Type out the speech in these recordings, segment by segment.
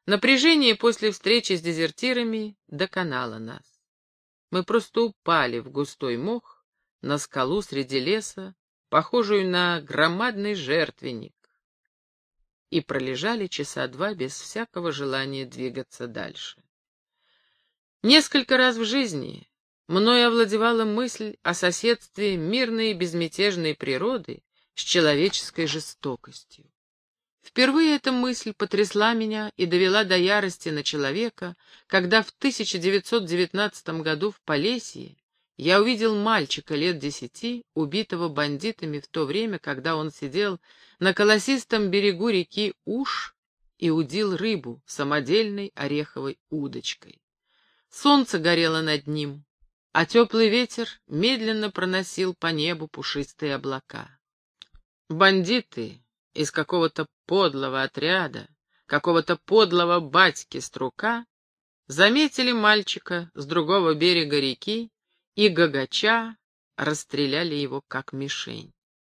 Напряжение после встречи с дезертирами доконало нас. Мы просто упали в густой мох на скалу среди леса, похожую на громадный жертвенник, и пролежали часа два без всякого желания двигаться дальше. Несколько раз в жизни мною овладевала мысль о соседстве мирной и безмятежной природы с человеческой жестокостью. Впервые эта мысль потрясла меня и довела до ярости на человека, когда в 1919 году в Полесье я увидел мальчика лет 10, убитого бандитами в то время, когда он сидел на колосистом берегу реки Уж и удил рыбу самодельной ореховой удочкой. Солнце горело над ним, а теплый ветер медленно проносил по небу пушистые облака. Бандиты из какого-то подлого отряда, какого-то подлого батьки Струка заметили мальчика с другого берега реки и, гагача, расстреляли его как мишень.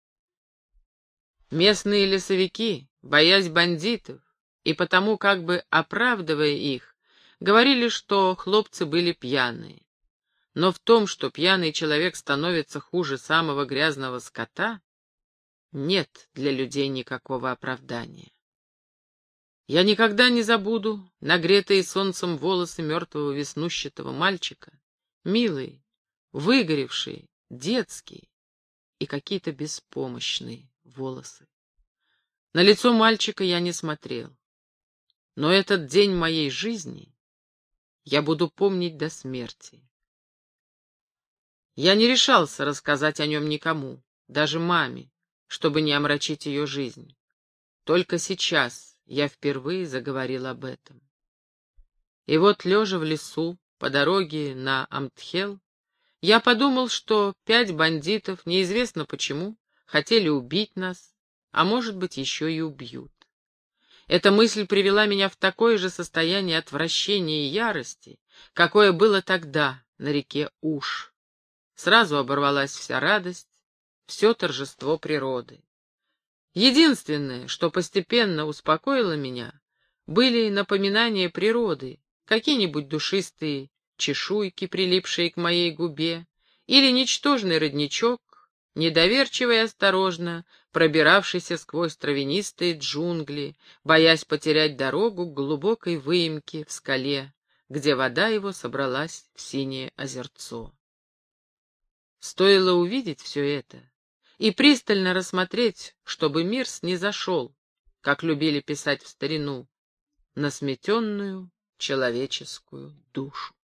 Местные лесовики, боясь бандитов и потому как бы оправдывая их, говорили, что хлопцы были пьяные. Но в том, что пьяный человек становится хуже самого грязного скота, нет для людей никакого оправдания. Я никогда не забуду нагретые солнцем волосы мертвого веснущатого мальчика, милые, выгоревшие, детские и какие-то беспомощные волосы. На лицо мальчика я не смотрел, но этот день моей жизни я буду помнить до смерти. Я не решался рассказать о нем никому, даже маме, чтобы не омрачить ее жизнь. Только сейчас я впервые заговорил об этом. И вот, лежа в лесу, по дороге на Амтхел, я подумал, что 5 бандитов, неизвестно почему, хотели убить нас, а может быть, еще и убьют. Эта мысль привела меня в такое же состояние отвращения и ярости, какое было тогда на реке Уж. Сразу оборвалась вся радость, все торжество природы. Единственное, что постепенно успокоило меня, были напоминания природы, какие-нибудь душистые чешуйки, прилипшие к моей губе, или ничтожный родничок, недоверчиво и осторожно пробиравшийся сквозь травянистые джунгли, боясь потерять дорогу к глубокой выемке в скале, где вода его собралась в синее озерцо. Стоило увидеть все это и пристально рассмотреть, чтобы мир снизошел, как любили писать в старину, на сметенную человеческую душу.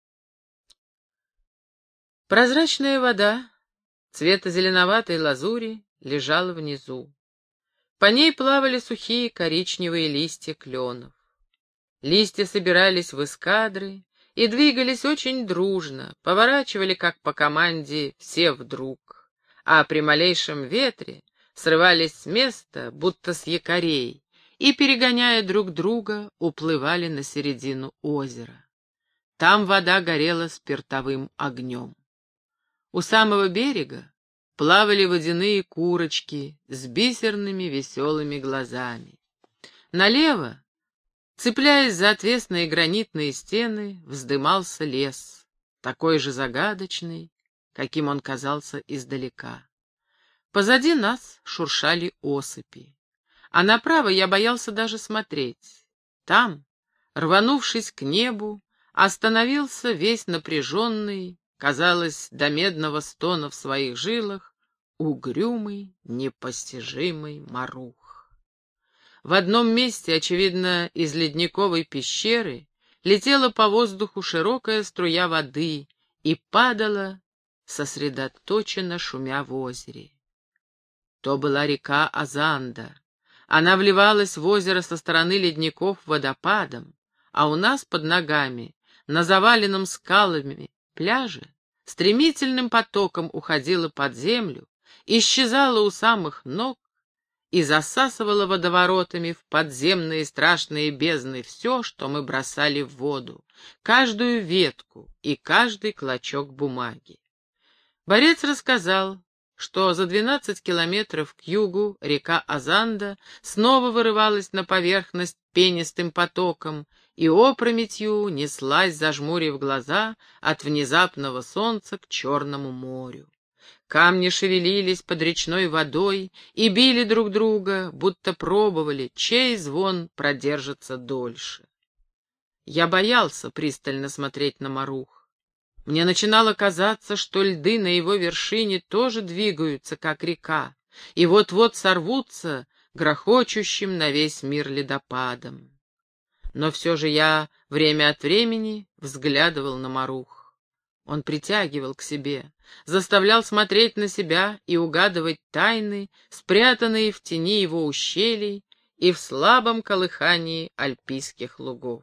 Прозрачная вода цвета зеленоватой лазури лежала внизу. По ней плавали сухие коричневые листья кленов. Листья собирались в эскадры и двигались очень дружно, поворачивали, как по команде, все вдруг, а при малейшем ветре срывались с места, будто с якорей, и, перегоняя друг друга, уплывали на середину озера. Там вода горела спиртовым огнем. У самого берега плавали водяные курочки с бисерными веселыми глазами. Налево, цепляясь за отвесные гранитные стены, вздымался лес, такой же загадочный, каким он казался издалека. Позади нас шуршали осыпи, а направо я боялся даже смотреть. Там, рванувшись к небу, остановился весь напряженный, казалось, до медного стона в своих жилах, угрюмый, непостижимый Марух. В одном месте, очевидно, из ледниковой пещеры, летела по воздуху широкая струя воды и падала, сосредоточенно шумя в озере. То была река Азанда. Она вливалась в озеро со стороны ледников водопадом, а у нас под ногами, на заваленном скалами пляже, стремительным потоком уходила под землю, исчезала у самых ног и засасывала водоворотами в подземные страшные бездны все, что мы бросали в воду, каждую ветку и каждый клочок бумаги. Борец рассказал, что за 12 километров к югу река Азанда снова вырывалась на поверхность пенистым потоком и опрометью неслась, зажмурив глаза, от внезапного солнца к Черному морю. Камни шевелились под речной водой и били друг друга, будто пробовали, чей звон продержится дольше. Я боялся пристально смотреть на Марух. Мне начинало казаться, что льды на его вершине тоже двигаются, как река, и вот-вот сорвутся грохочущим на весь мир ледопадом. Но все же я время от времени взглядывал на Марух. Он притягивал к себе, заставлял смотреть на себя и угадывать тайны, спрятанные в тени его ущелий и в слабом колыхании альпийских лугов.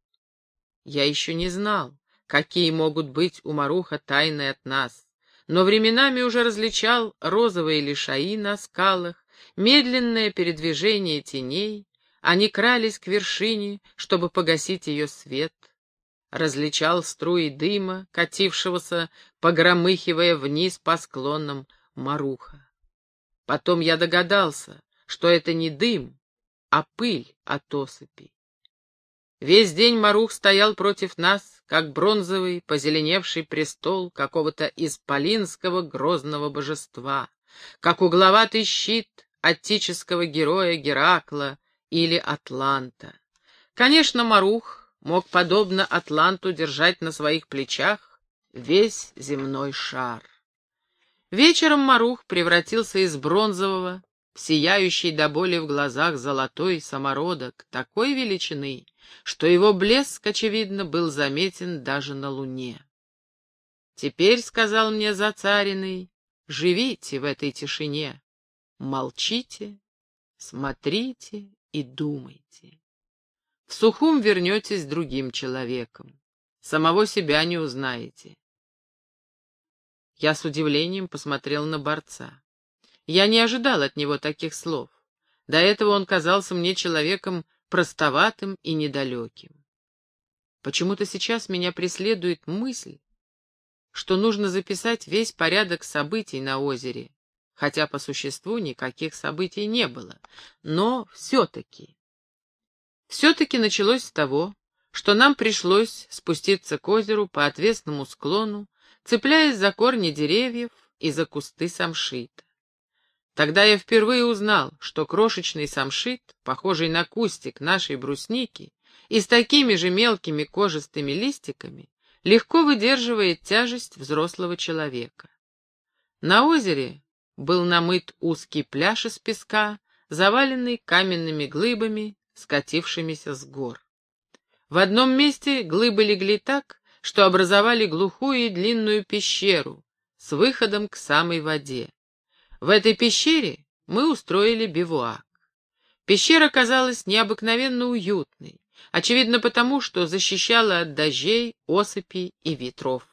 Я еще не знал, какие могут быть у Маруха тайны от нас, но временами уже различал розовые лишаи на скалах, медленное передвижение теней, они крались к вершине, чтобы погасить ее свет. Различал струи дыма, катившегося, погромыхивая вниз по склонам Маруха. Потом я догадался, что это не дым, а пыль от осыпи. Весь день Марух стоял против нас, как бронзовый, позеленевший престол какого-то исполинского грозного божества, как угловатый щит аттического героя Геракла или Атланта. Конечно, Марух мог, подобно Атланту, держать на своих плечах весь земной шар. Вечером Марух превратился из бронзового в сияющий до боли в глазах золотой самородок такой величины, что его блеск, очевидно, был заметен даже на луне. «Теперь, — сказал мне Зацариный, — живите в этой тишине, молчите, смотрите и думайте. В Сухум вернетесь другим человеком, самого себя не узнаете». Я с удивлением посмотрел на борца. Я не ожидал от него таких слов. До этого он казался мне человеком простоватым и недалеким. Почему-то сейчас меня преследует мысль, что нужно записать весь порядок событий на озере, хотя по существу никаких событий не было, но все-таки началось с того, что нам пришлось спуститься к озеру по отвесному склону, цепляясь за корни деревьев и за кусты самшита. Тогда я впервые узнал, что крошечный самшит, похожий на кустик нашей брусники и с такими же мелкими кожистыми листиками, легко выдерживает тяжесть взрослого человека. На озере был намыт узкий пляж из песка, заваленный каменными глыбами, скатившимися с гор. В одном месте глыбы легли так, что образовали глухую и длинную пещеру с выходом к самой воде. В этой пещере мы устроили бивуак. Пещера казалась необыкновенно уютной, очевидно потому, что защищала от дождей, осыпей и ветров.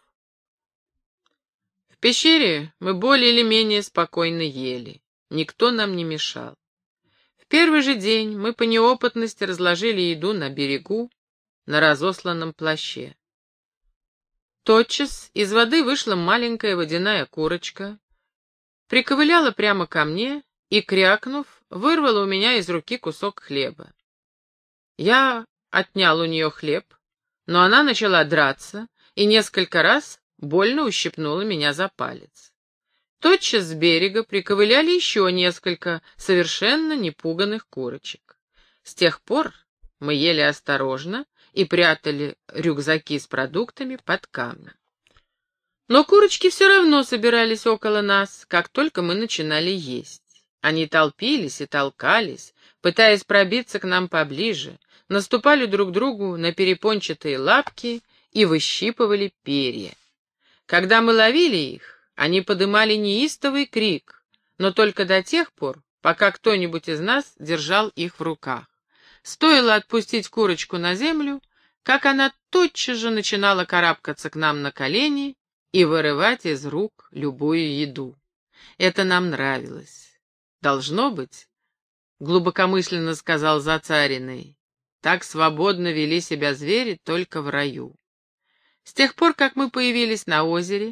В пещере мы более или менее спокойно ели, никто нам не мешал. В первый же день мы по неопытности разложили еду на берегу, на разосланном плаще. Тотчас из воды вышла маленькая водяная курочка, приковыляла прямо ко мне и, крякнув, вырвала у меня из руки кусок хлеба. Я отнял у нее хлеб, но она начала драться и несколько раз больно ущипнула меня за палец. Тотчас с берега приковыляли еще несколько совершенно непуганных курочек. С тех пор мы ели осторожно и прятали рюкзаки с продуктами под камни. Но курочки все равно собирались около нас, как только мы начинали есть. Они толпились и толкались, пытаясь пробиться к нам поближе, наступали друг другу на перепончатые лапки и выщипывали перья. Когда мы ловили их, они подымали неистовый крик, но только до тех пор, пока кто-нибудь из нас держал их в руках. Стоило отпустить курочку на землю, как она тотчас же начинала карабкаться к нам на колени и вырывать из рук любую еду. Это нам нравилось. Должно быть, глубокомысленно сказал Зацариный, так свободно вели себя звери только в раю. С тех пор, как мы появились на озере,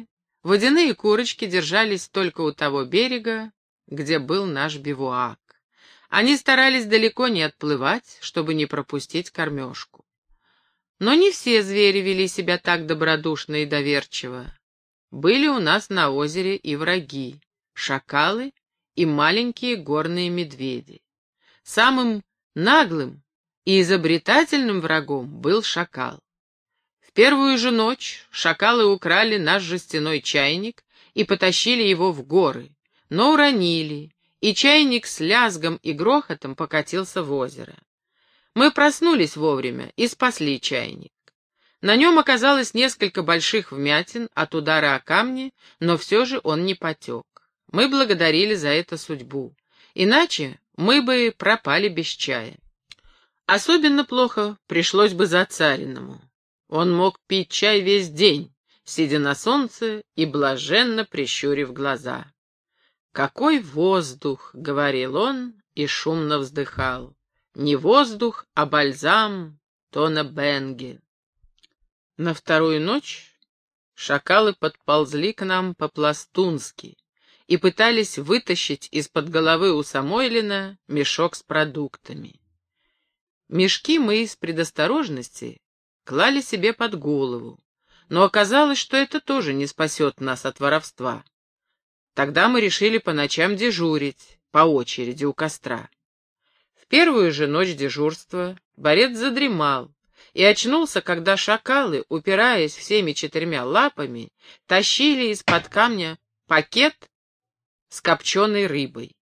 Водяные курочки держались только у того берега, где был наш бивуак. Они старались далеко не отплывать, чтобы не пропустить кормежку. Но не все звери вели себя так добродушно и доверчиво. Были у нас на озере и враги — шакалы и маленькие горные медведи. Самым наглым и изобретательным врагом был шакал. В первую же ночь шакалы украли наш жестяной чайник и потащили его в горы, но уронили, и чайник с лязгом и грохотом покатился в озеро. Мы проснулись вовремя и спасли чайник. На нем оказалось несколько больших вмятин от удара о камни, но все же он не потек. Мы благодарили за это судьбу, иначе мы бы пропали без чая. Особенно плохо пришлось бы Зацариному. Он мог пить чай весь день, сидя на солнце и блаженно прищурив глаза. «Какой воздух!» — говорил он и шумно вздыхал. «Не воздух, а бальзам Тона Бенге». На вторую ночь шакалы подползли к нам по-пластунски и пытались вытащить из-под головы у Самойлина мешок с продуктами. Мешки мы из предосторожности клали себе под голову, но оказалось, что это тоже не спасет нас от воровства. Тогда мы решили по ночам дежурить, по очереди у костра. В первую же ночь дежурства борец задремал и очнулся, когда шакалы, упираясь всеми 4 лапами, тащили из-под камня пакет с копченой рыбой.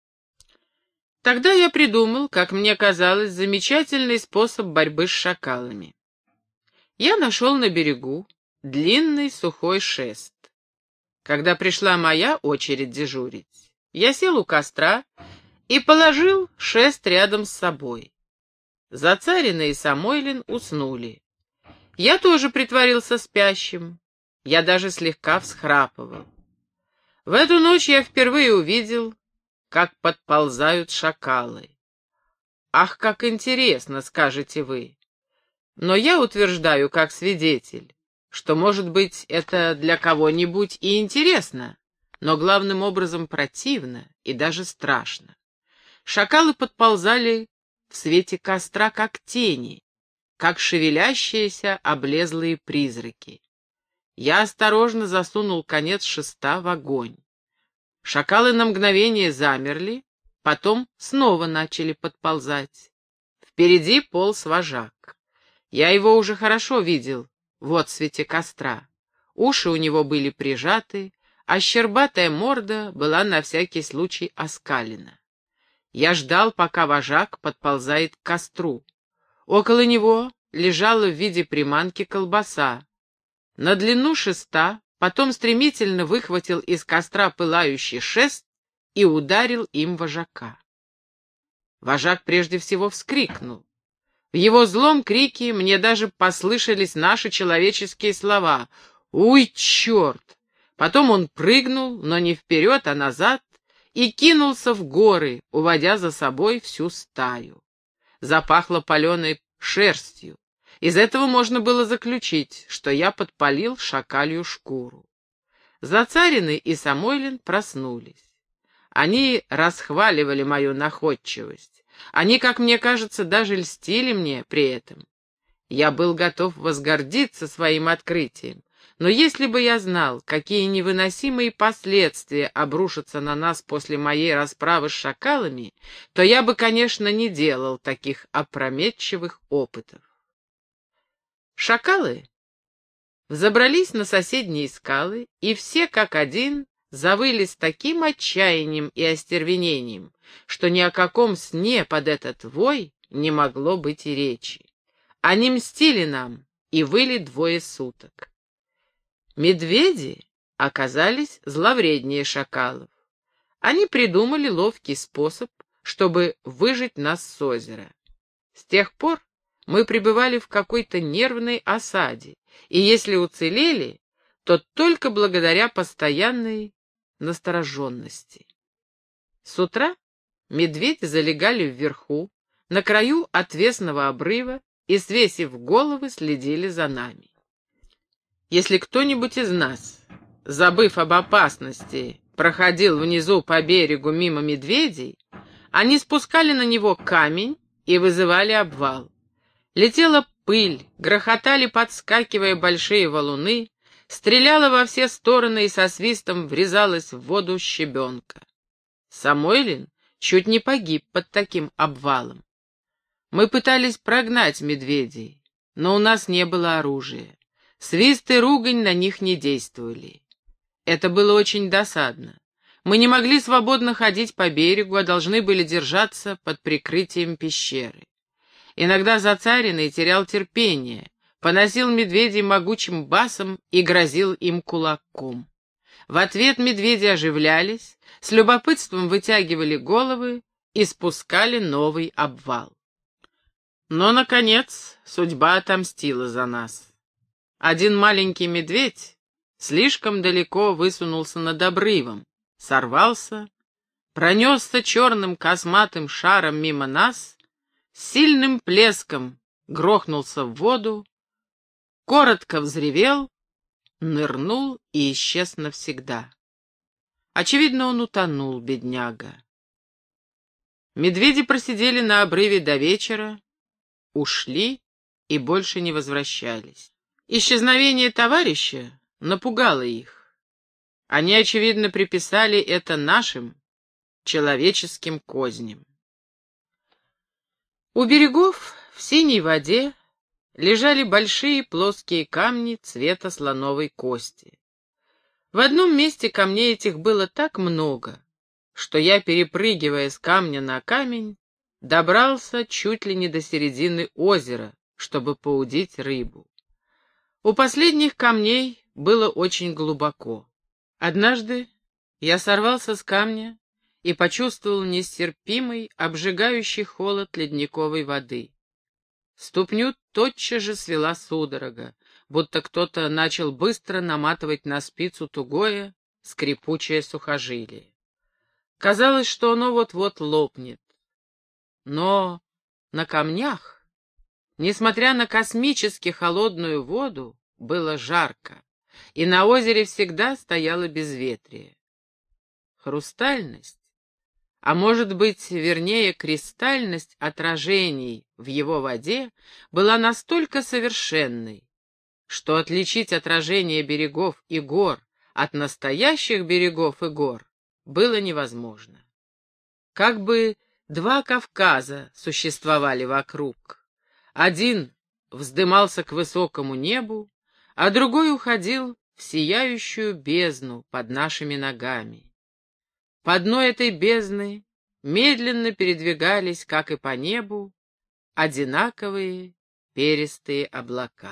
Тогда я придумал, как мне казалось, замечательный способ борьбы с шакалами. Я нашел на берегу длинный сухой шест. Когда пришла моя очередь дежурить, я сел у костра и положил шест рядом с собой. Зацарина и Самойлин уснули. Я тоже притворился спящим, я даже слегка всхрапывал. В эту ночь я впервые увидел, как подползают шакалы. Ах, как интересно, скажете вы. Но я утверждаю, как свидетель, что, может быть, это для кого-нибудь и интересно, но главным образом противно и даже страшно. Шакалы подползали в свете костра, как тени, как шевелящиеся облезлые призраки. Я осторожно засунул конец шеста в огонь. Шакалы на мгновение замерли, потом снова начали подползать. Впереди полз вожак. Я его уже хорошо видел в отсвете костра. Уши у него были прижаты, а щербатая морда была на всякий случай оскалена. Я ждал, пока вожак подползает к костру. Около него лежала в виде приманки колбаса. На длину шеста потом стремительно выхватил из костра пылающий шест и ударил им вожака. Вожак прежде всего вскрикнул. В его злом крике мне даже послышались наши человеческие слова: «Уй, черт!» Потом он прыгнул, но не вперед, а назад, и кинулся в горы, уводя за собой всю стаю. Запахло паленой шерстью. Из этого можно было заключить, что я подпалил шакалью шкуру. Зацарины и Самойлин проснулись. Они расхваливали мою находчивость. Они, как мне кажется, даже льстили мне при этом. Я был готов возгордиться своим открытием, но если бы я знал, какие невыносимые последствия обрушатся на нас после моей расправы с шакалами, то я бы, конечно, не делал таких опрометчивых опытов. Шакалы взобрались на соседние скалы, и все как один завыли с таким отчаянием и остервенением, что ни о каком сне под этот вой не могло быть и речи. Они мстили нам и выли 2 суток. Медведи оказались зловреднее шакалов. Они придумали ловкий способ, чтобы выжить нас с озера. С тех пор мы пребывали в какой-то нервной осаде, и если уцелели, то только благодаря постоянной настороженности. С утра медведи залегали вверху, на краю отвесного обрыва, и, свесив головы, следили за нами. Если кто-нибудь из нас забыв об опасности, проходил внизу по берегу мимо медведей, они спускали на него камень и вызывали обвал. Летела пыль, грохотали, подскакивая, большие валуны, стреляла во все стороны и со свистом врезалась в воду щебенка. Самойлин чуть не погиб под таким обвалом. Мы пытались прогнать медведей, но у нас не было оружия. Свист и ругань на них не действовали. Это было очень досадно. Мы не могли свободно ходить по берегу, а должны были держаться под прикрытием пещеры. Иногда Зацаренный терял терпение, поносил медведей могучим басом и грозил им кулаком. В ответ медведи оживлялись, с любопытством вытягивали головы и спускали новый обвал. Но, наконец, судьба отомстила за нас. Один маленький медведь слишком далеко высунулся над обрывом, сорвался, пронесся черным косматым шаром мимо нас, с сильным плеском грохнулся в воду, коротко взревел, нырнул и исчез навсегда. Очевидно, он утонул, бедняга. Медведи просидели на обрыве до вечера, ушли и больше не возвращались. Исчезновение товарища напугало их. Они, очевидно, приписали это нашим человеческим козням. У берегов в синей воде лежали большие плоские камни цвета слоновой кости. В одном месте камней этих было так много, что я, перепрыгивая с камня на камень, добрался чуть ли не до середины озера, чтобы поудить рыбу. У последних камней было очень глубоко. Однажды я сорвался с камня и почувствовал нестерпимый, обжигающий холод ледниковой воды. Ступню тотчас же свела судорога, будто кто-то начал быстро наматывать на спицу тугое, скрипучее сухожилие. Казалось, что оно вот-вот лопнет. Но на камнях, несмотря на космически холодную воду, было жарко, и на озере всегда стояло безветрие. Хрустальность, а может быть, вернее, кристальность отражений в его воде была настолько совершенной, что отличить отражение берегов и гор от настоящих берегов и гор было невозможно. Как бы два Кавказа существовали вокруг. Один вздымался к высокому небу, а другой уходил в сияющую бездну под нашими ногами. По дну этой бездны медленно передвигались, как и по небу, одинаковые перистые облака.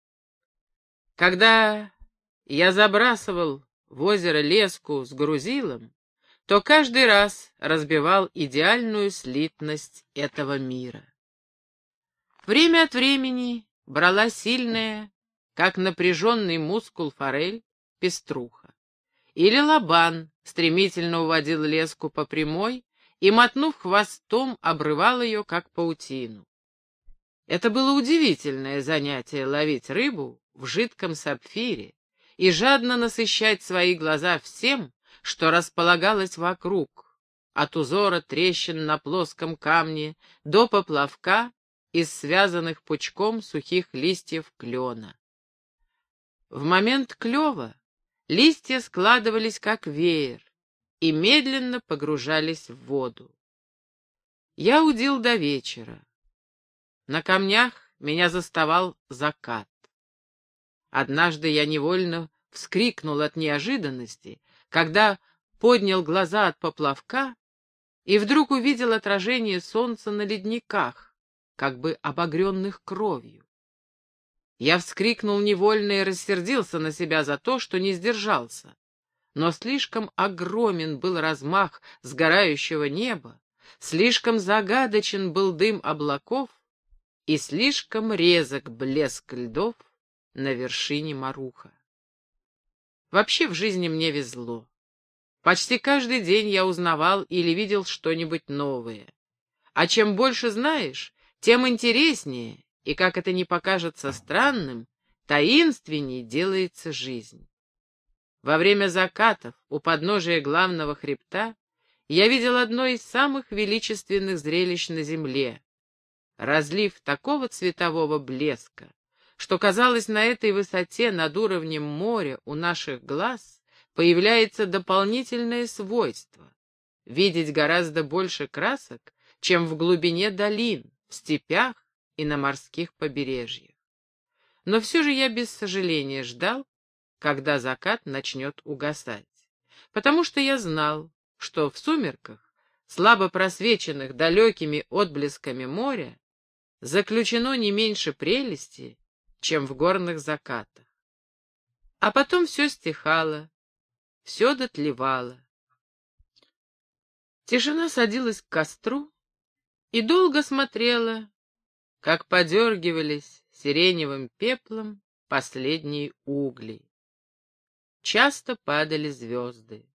Когда я забрасывал в озеро леску с грузилом, то каждый раз разбивал идеальную слитность этого мира. Время от времени брала сильная, как напряженный мускул форель, пеструха. Или лобан стремительно уводил леску по прямой и, мотнув хвостом, обрывал ее, как паутину. Это было удивительное занятие — ловить рыбу в жидком сапфире и жадно насыщать свои глаза всем, что располагалось вокруг, от узора трещин на плоском камне до поплавка из связанных пучком сухих листьев клена. В момент клёва листья складывались как веер и медленно погружались в воду. Я удил до вечера. На камнях меня заставал закат. Однажды я невольно вскрикнул от неожиданности, когда поднял глаза от поплавка и вдруг увидел отражение солнца на ледниках, как бы обогренных кровью. Я вскрикнул невольно и рассердился на себя за то, что не сдержался. Но слишком огромен был размах сгорающего неба, слишком загадочен был дым облаков и слишком резок блеск льдов на вершине Маруха. Вообще в жизни мне везло. Почти каждый день я узнавал или видел что-нибудь новое. А чем больше знаешь, тем интереснее, и, как это ни покажется странным, таинственней делается жизнь. во время закатов у подножия главного хребта я видел одно из самых величественных зрелищ на земле. Разлив такого цветового блеска, что, казалось, на этой высоте над уровнем моря у наших глаз появляется дополнительное свойство — видеть гораздо больше красок, чем в глубине долин, в степях и на морских побережьях. Но все же я без сожаления ждал, когда закат начнет угасать, потому что я знал, что в сумерках, слабо просвеченных далекими отблесками моря, заключено не меньше прелести, чем в горных закатах. А потом все стихало, все дотлевало. Тишина садилась к костру и долго смотрела, как подергивались сиреневым пеплом последние угли. Часто падали звезды.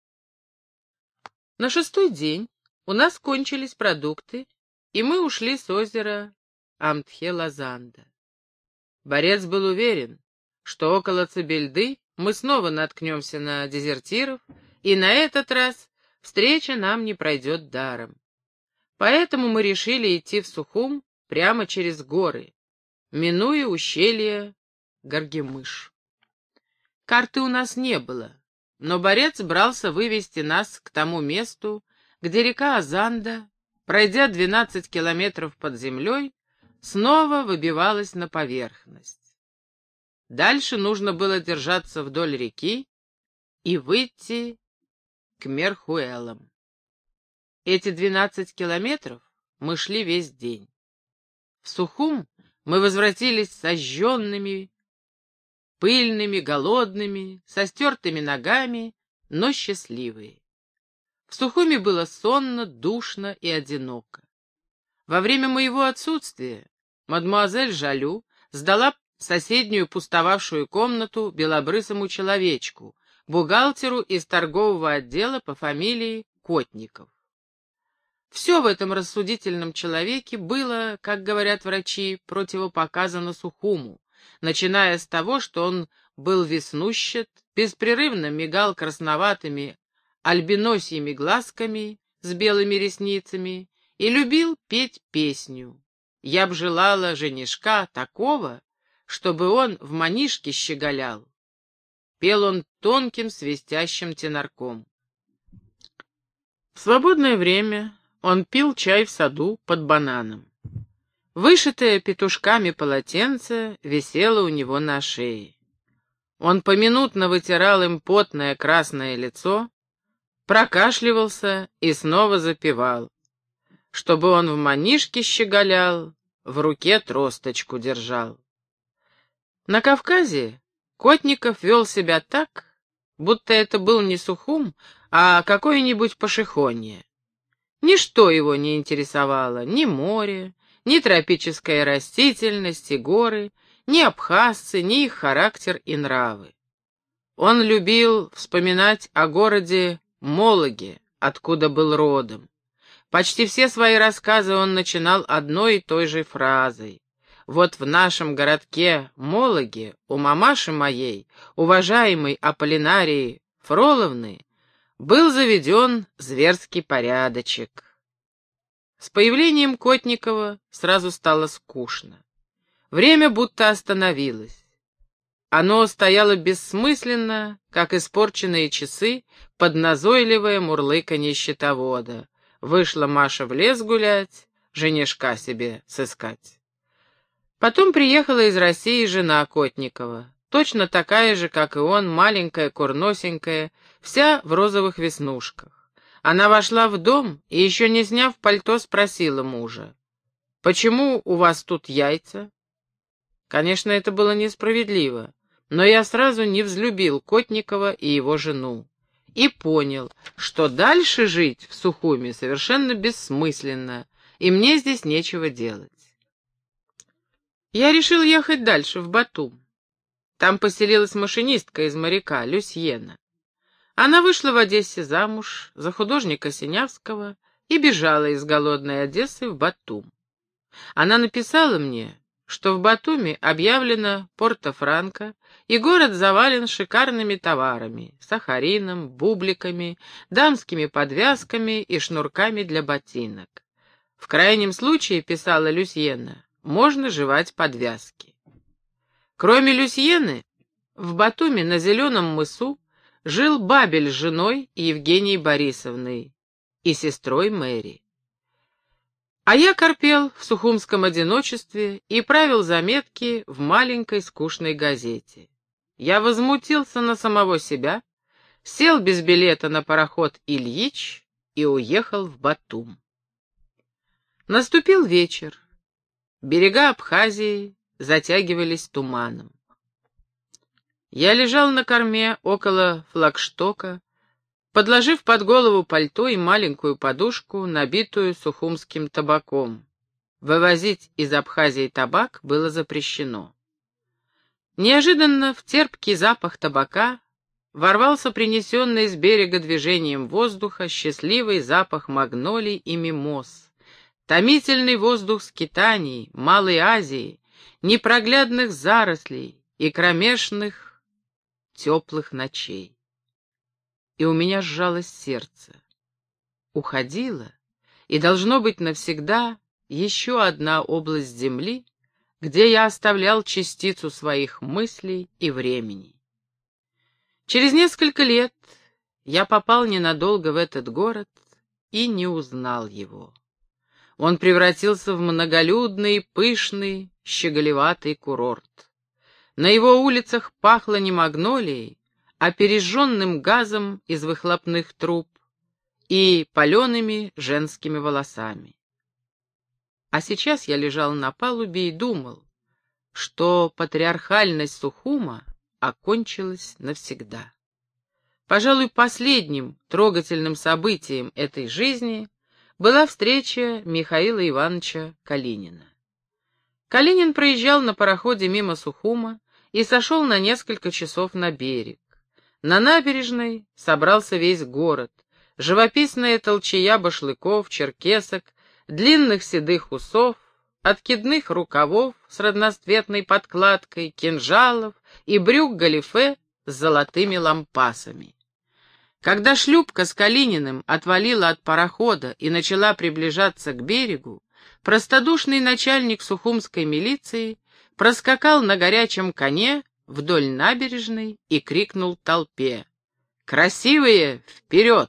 На 6-й день у нас кончились продукты, и мы ушли с озера Амтхе-Лазанда. Борец был уверен, что около Цибельды мы снова наткнемся на дезертиров, и на этот раз встреча нам не пройдет даром. Поэтому мы решили идти в Сухум прямо через горы, минуя ущелье Гаргемыш. Карты у нас не было, но борец брался вывести нас к тому месту, где река Азанда, пройдя 12 километров под землей, снова выбивалась на поверхность. Дальше нужно было держаться вдоль реки и выйти к Мерхуэлам. Эти 12 километров мы шли весь день. В Сухум мы возвратились сожженными, пыльными, голодными, со стертыми ногами, но счастливые. В Сухуме было сонно, душно и одиноко. Во время моего отсутствия мадемуазель Жалю сдала соседнюю пустовавшую комнату белобрысому человечку, бухгалтеру из торгового отдела по фамилии Котников. Все в этом рассудительном человеке было, как говорят врачи, противопоказано Сухуму, начиная с того, что он был веснущат, беспрерывно мигал красноватыми альбиносьими глазками с белыми ресницами и любил петь песню. Я б желала женишка такого, чтобы он в манишке щеголял. Пел он тонким свистящим тенорком. В свободное время он пил чай в саду под бананом. Вышитое петушками полотенце висело у него на шее. Он поминутно вытирал им потное красное лицо, прокашливался и снова запевал, чтобы он в манишке щеголял, в руке тросточку держал. На Кавказе Котников вел себя так, будто это был не Сухум, а какое-нибудь Пашихонье. Ничто его не интересовало, ни море, ни тропическая растительность и горы, ни абхазцы, ни их характер и нравы. Он любил вспоминать о городе Мологе, откуда был родом. Почти все свои рассказы он начинал одной и той же фразой. Вот в нашем городке Мологе у мамаши моей, уважаемой Аполлинарии Фроловны, был заведен зверский порядочек. С появлением Котникова сразу стало скучно. Время будто остановилось. Оно стояло бессмысленно, как испорченные часы, под назойливое мурлыканье счетовода. Вышла Маша в лес гулять, женишка себе сыскать. Потом приехала из России жена Котникова, точно такая же, как и он, маленькая, курносенькая, вся в розовых веснушках. Она вошла в дом и, еще не сняв пальто, спросила мужа: «Почему у вас тут яйца?» Конечно, это было несправедливо, но я сразу не взлюбил Котникова и его жену и понял, что дальше жить в Сухуме совершенно бессмысленно, и мне здесь нечего делать. Я решил ехать дальше, в Батум. Там поселилась машинистка из моряка, Люсьена. Она вышла в Одессе замуж за художника Синявского и бежала из голодной Одессы в Батум. Она написала мне, что в Батуми объявлено Порто-Франко, и город завален шикарными товарами — сахарином, бубликами, дамскими подвязками и шнурками для ботинок. В крайнем случае, писала Люсьена, можно жевать подвязки. Кроме Люсьены, в Батуми на Зеленом мысу жил Бабель с женой Евгенией Борисовной и сестрой Мэри. А я корпел в сухумском одиночестве и правил заметки в маленькой скучной газете. Я возмутился на самого себя, сел без билета на пароход «Ильич» и уехал в Батум. Наступил вечер. Берега Абхазии затягивались туманом. Я лежал на корме около флагштока, подложив под голову пальто и маленькую подушку, набитую сухумским табаком. Вывозить из Абхазии табак было запрещено. Неожиданно в терпкий запах табака ворвался принесенный с берега движением воздуха счастливый запах магнолий и мимоз, томительный воздух скитаний, Малой Азии, непроглядных зарослей и кромешных теплых ночей. И у меня сжалось сердце. Уходила, и, должно быть, навсегда еще одна область земли, где я оставлял частицу своих мыслей и времени. Через несколько лет я попал ненадолго в этот город и не узнал его. Он превратился в многолюдный, пышный, щеголеватый курорт. На его улицах пахло не магнолией, а пережженным газом из выхлопных труб и палеными женскими волосами. А сейчас я лежал на палубе и думал, что патриархальность Сухума окончилась навсегда. Пожалуй, последним трогательным событием этой жизни была встреча Михаила Ивановича Калинина. Калинин проезжал на пароходе мимо Сухума и сошел на несколько часов на берег. На набережной собрался весь город, живописная толчая башлыков, черкесок, длинных седых усов, откидных рукавов с разноцветной подкладкой, кинжалов и брюк галифе с золотыми лампасами. Когда шлюпка с Калининым отвалила от парохода и начала приближаться к берегу, простодушный начальник сухумской милиции проскакал на горячем коне вдоль набережной и крикнул толпе: «Красивые, вперед!»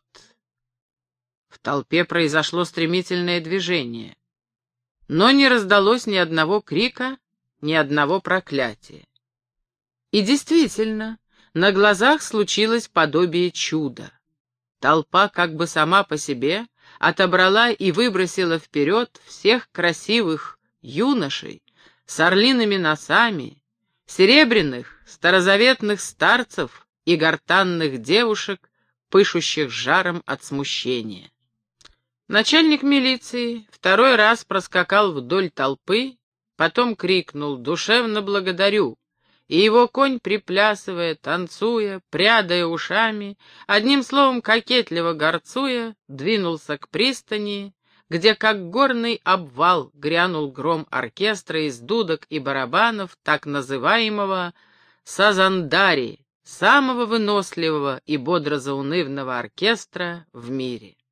В толпе произошло стремительное движение, но не раздалось ни одного крика, ни одного проклятия. И действительно, на глазах случилось подобие чуда. Толпа как бы сама по себе отобрала и выбросила вперед всех красивых юношей с орлиными носами, серебряных, старозаветных старцев и гортанных девушек, пышущих жаром от смущения. Начальник милиции второй раз проскакал вдоль толпы, потом крикнул «Душевно благодарю!», и его конь, приплясывая, танцуя, прядая ушами, одним словом кокетливо горцуя, двинулся к пристани, где, как горный обвал, грянул гром оркестра из дудок и барабанов так называемого «Сазандари», самого выносливого и бодро-заунывного оркестра в мире.